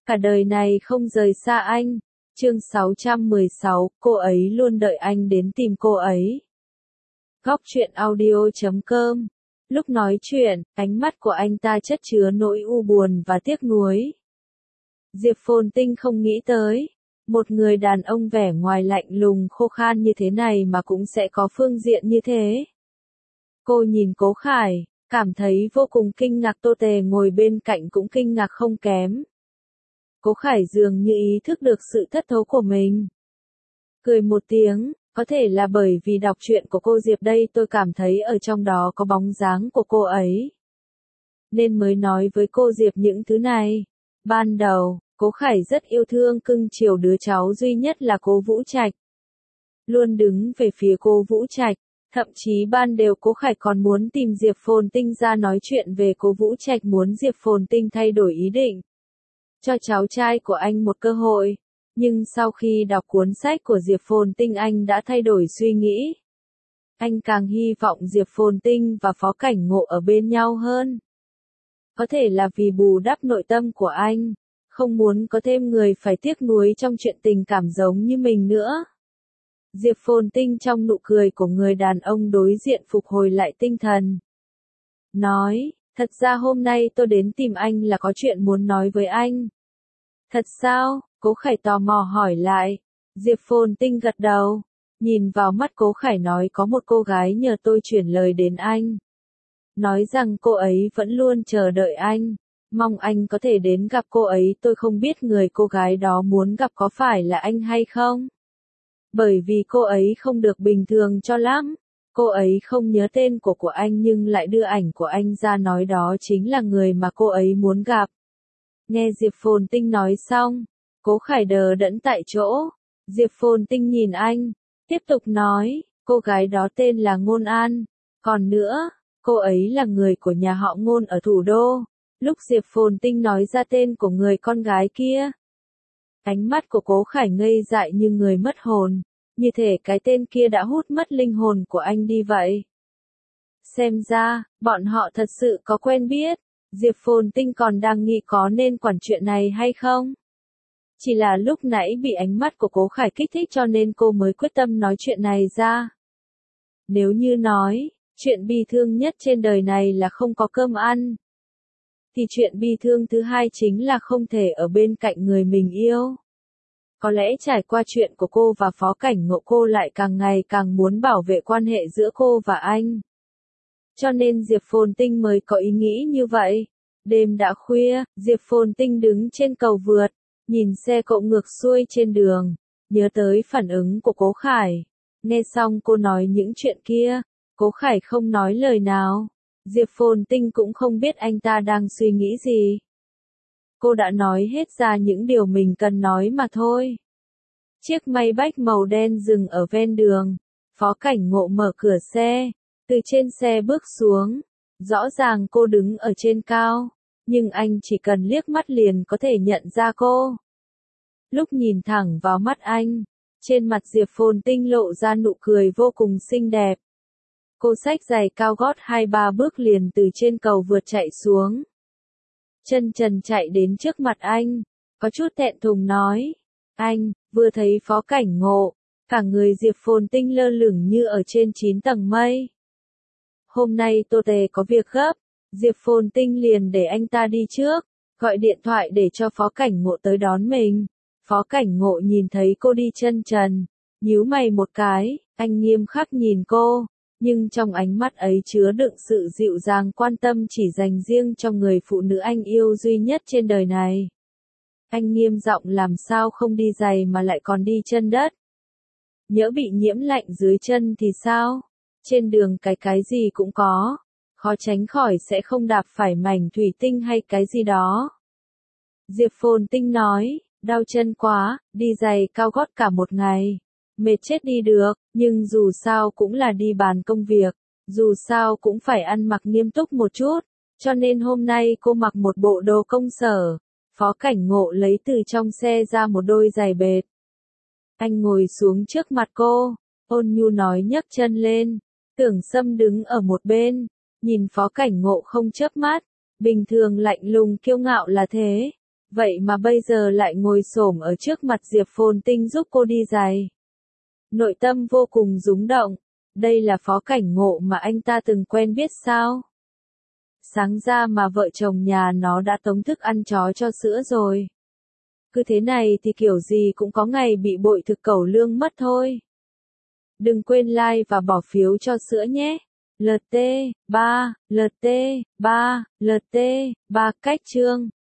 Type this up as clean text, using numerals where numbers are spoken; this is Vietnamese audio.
Cả đời này không rời xa anh. Chương 616, cô ấy luôn đợi anh đến tìm cô ấy. Góc truyện audio.com. Lúc nói chuyện, ánh mắt của anh ta chất chứa nỗi u buồn và tiếc nuối. Diệp Phồn Tinh không nghĩ tới, một người đàn ông vẻ ngoài lạnh lùng khô khan như thế này mà cũng sẽ có phương diện như thế. Cô nhìn Cố Khải, cảm thấy vô cùng kinh ngạc. Tô Tề ngồi bên cạnh cũng kinh ngạc không kém. Cố Khải dường như ý thức được sự thất thố của mình. Cười một tiếng, có thể là bởi vì đọc truyện của cô Diệp đây tôi cảm thấy ở trong đó có bóng dáng của cô ấy. Nên mới nói với cô Diệp những thứ này. Ban đầu, Cố Khải rất yêu thương cưng chiều đứa cháu duy nhất là Cố Vũ Trạch. Luôn đứng về phía Cố Vũ Trạch. Thậm chí ban đầu Cố Khải còn muốn tìm Diệp Phồn Tinh ra nói chuyện về Cố Vũ Trạch, muốn Diệp Phồn Tinh thay đổi ý định. Cho cháu trai của anh một cơ hội. Nhưng sau khi đọc cuốn sách của Diệp Phồn Tinh anh đã thay đổi suy nghĩ. Anh càng hy vọng Diệp Phồn Tinh và Phó Cảnh Ngộ ở bên nhau hơn. Có thể là vì bù đắp nội tâm của anh. Không muốn có thêm người phải tiếc nuối trong chuyện tình cảm giống như mình nữa. Diệp Phồn Tinh trong nụ cười của người đàn ông đối diện phục hồi lại tinh thần. Nói, thật ra hôm nay tôi đến tìm anh là có chuyện muốn nói với anh. Thật sao? Cố Khải tò mò hỏi lại. Diệp Phồn Tinh gật đầu. Nhìn vào mắt Cố Khải nói có một cô gái nhờ tôi chuyển lời đến anh. Nói rằng cô ấy vẫn luôn chờ đợi anh. Mong anh có thể đến gặp cô ấy. Tôi không biết người cô gái đó muốn gặp có phải là anh hay không. Bởi vì cô ấy không được bình thường cho lắm. Cô ấy không nhớ tên của anh nhưng lại đưa ảnh của anh ra nói đó chính là người mà cô ấy muốn gặp. Nghe Diệp Phồn Tinh nói xong, Cố Khải đờ đẫn tại chỗ. Diệp Phồn Tinh nhìn anh, tiếp tục nói, cô gái đó tên là Ngôn An. Còn nữa, cô ấy là người của nhà họ Ngôn ở thủ đô. Lúc Diệp Phồn Tinh nói ra tên của người con gái kia, ánh mắt của Cố Khải ngây dại như người mất hồn, như thể cái tên kia đã hút mất linh hồn của anh đi vậy. Xem ra, bọn họ thật sự có quen biết. Diệp Phồn Tinh còn đang nghĩ có nên quản chuyện này hay không. Chỉ là lúc nãy bị ánh mắt của Cố Khải kích thích cho nên cô mới quyết tâm nói chuyện này ra. Nếu như nói, chuyện bi thương nhất trên đời này là không có cơm ăn, thì chuyện bi thương thứ hai chính là không thể ở bên cạnh người mình yêu. Có lẽ trải qua chuyện của cô và Phó Cảnh Ngộ cô lại càng ngày càng muốn bảo vệ quan hệ giữa cô và anh. Cho nên Diệp Phồn Tinh mới có ý nghĩ như vậy. Đêm đã khuya, Diệp Phồn Tinh đứng trên cầu vượt, nhìn xe cộ ngược xuôi trên đường, nhớ tới phản ứng của Cố Khải. Nghe xong cô nói những chuyện kia, Cố Khải không nói lời nào. Diệp Phồn Tinh cũng không biết anh ta đang suy nghĩ gì. Cô đã nói hết ra những điều mình cần nói mà thôi. Chiếc Maybach màu đen dừng ở ven đường. Phó Cảnh Ngộ mở cửa xe, từ trên xe bước xuống. Rõ ràng cô đứng ở trên cao, nhưng anh chỉ cần liếc mắt liền có thể nhận ra cô. Lúc nhìn thẳng vào mắt anh, trên mặt Diệp Phồn Tinh lộ ra nụ cười vô cùng xinh đẹp. Cô xách giày cao gót 2-3 bước liền từ trên cầu vượt chạy xuống. Chân trần chạy đến trước mặt anh, có chút thẹn thùng nói, anh, vừa thấy Phó Cảnh Ngộ, cả người Diệp Phồn Tinh lơ lửng như ở trên 9 tầng mây. Hôm nay Tô Tề có việc gấp, Diệp Phồn Tinh liền để anh ta đi trước, gọi điện thoại để cho Phó Cảnh Ngộ tới đón mình. Phó Cảnh Ngộ nhìn thấy cô đi chân trần, nhíu mày một cái, anh nghiêm khắc nhìn cô, nhưng trong ánh mắt ấy chứa đựng sự dịu dàng quan tâm chỉ dành riêng cho người phụ nữ anh yêu duy nhất trên đời này. Anh nghiêm giọng làm sao không đi giày mà lại còn đi chân đất. Nhỡ bị nhiễm lạnh dưới chân thì sao? Trên đường cái gì cũng có, khó tránh khỏi sẽ không đạp phải mảnh thủy tinh hay cái gì đó. Diệp Phồn Tinh nói, đau chân quá, đi giày cao gót cả một ngày. Mệt chết đi được, nhưng dù sao cũng là đi bàn công việc, dù sao cũng phải ăn mặc nghiêm túc một chút, cho nên hôm nay cô mặc một bộ đồ công sở. Phó Cảnh Ngộ lấy từ trong xe ra một đôi giày bệt. Anh ngồi xuống trước mặt cô, ôn nhu nói nhấc chân lên. Tưởng Sâm đứng ở một bên, nhìn Phó Cảnh Ngộ không chớp mắt, bình thường lạnh lùng kiêu ngạo là thế, Vậy mà bây giờ lại ngồi xổm ở trước mặt Diệp Phồn Tinh giúp cô đi giày. Nội tâm vô cùng rúng động. Đây là Phó Cảnh Ngộ mà anh ta từng quen biết sao? Sáng ra mà vợ chồng nhà nó đã tống thức ăn chó cho sữa rồi. Cứ thế này thì kiểu gì cũng có ngày bị bội thực cẩu lương mất thôi. Đừng quên like và bỏ phiếu cho sữa nhé. LT3, LT3, LT3 cách chương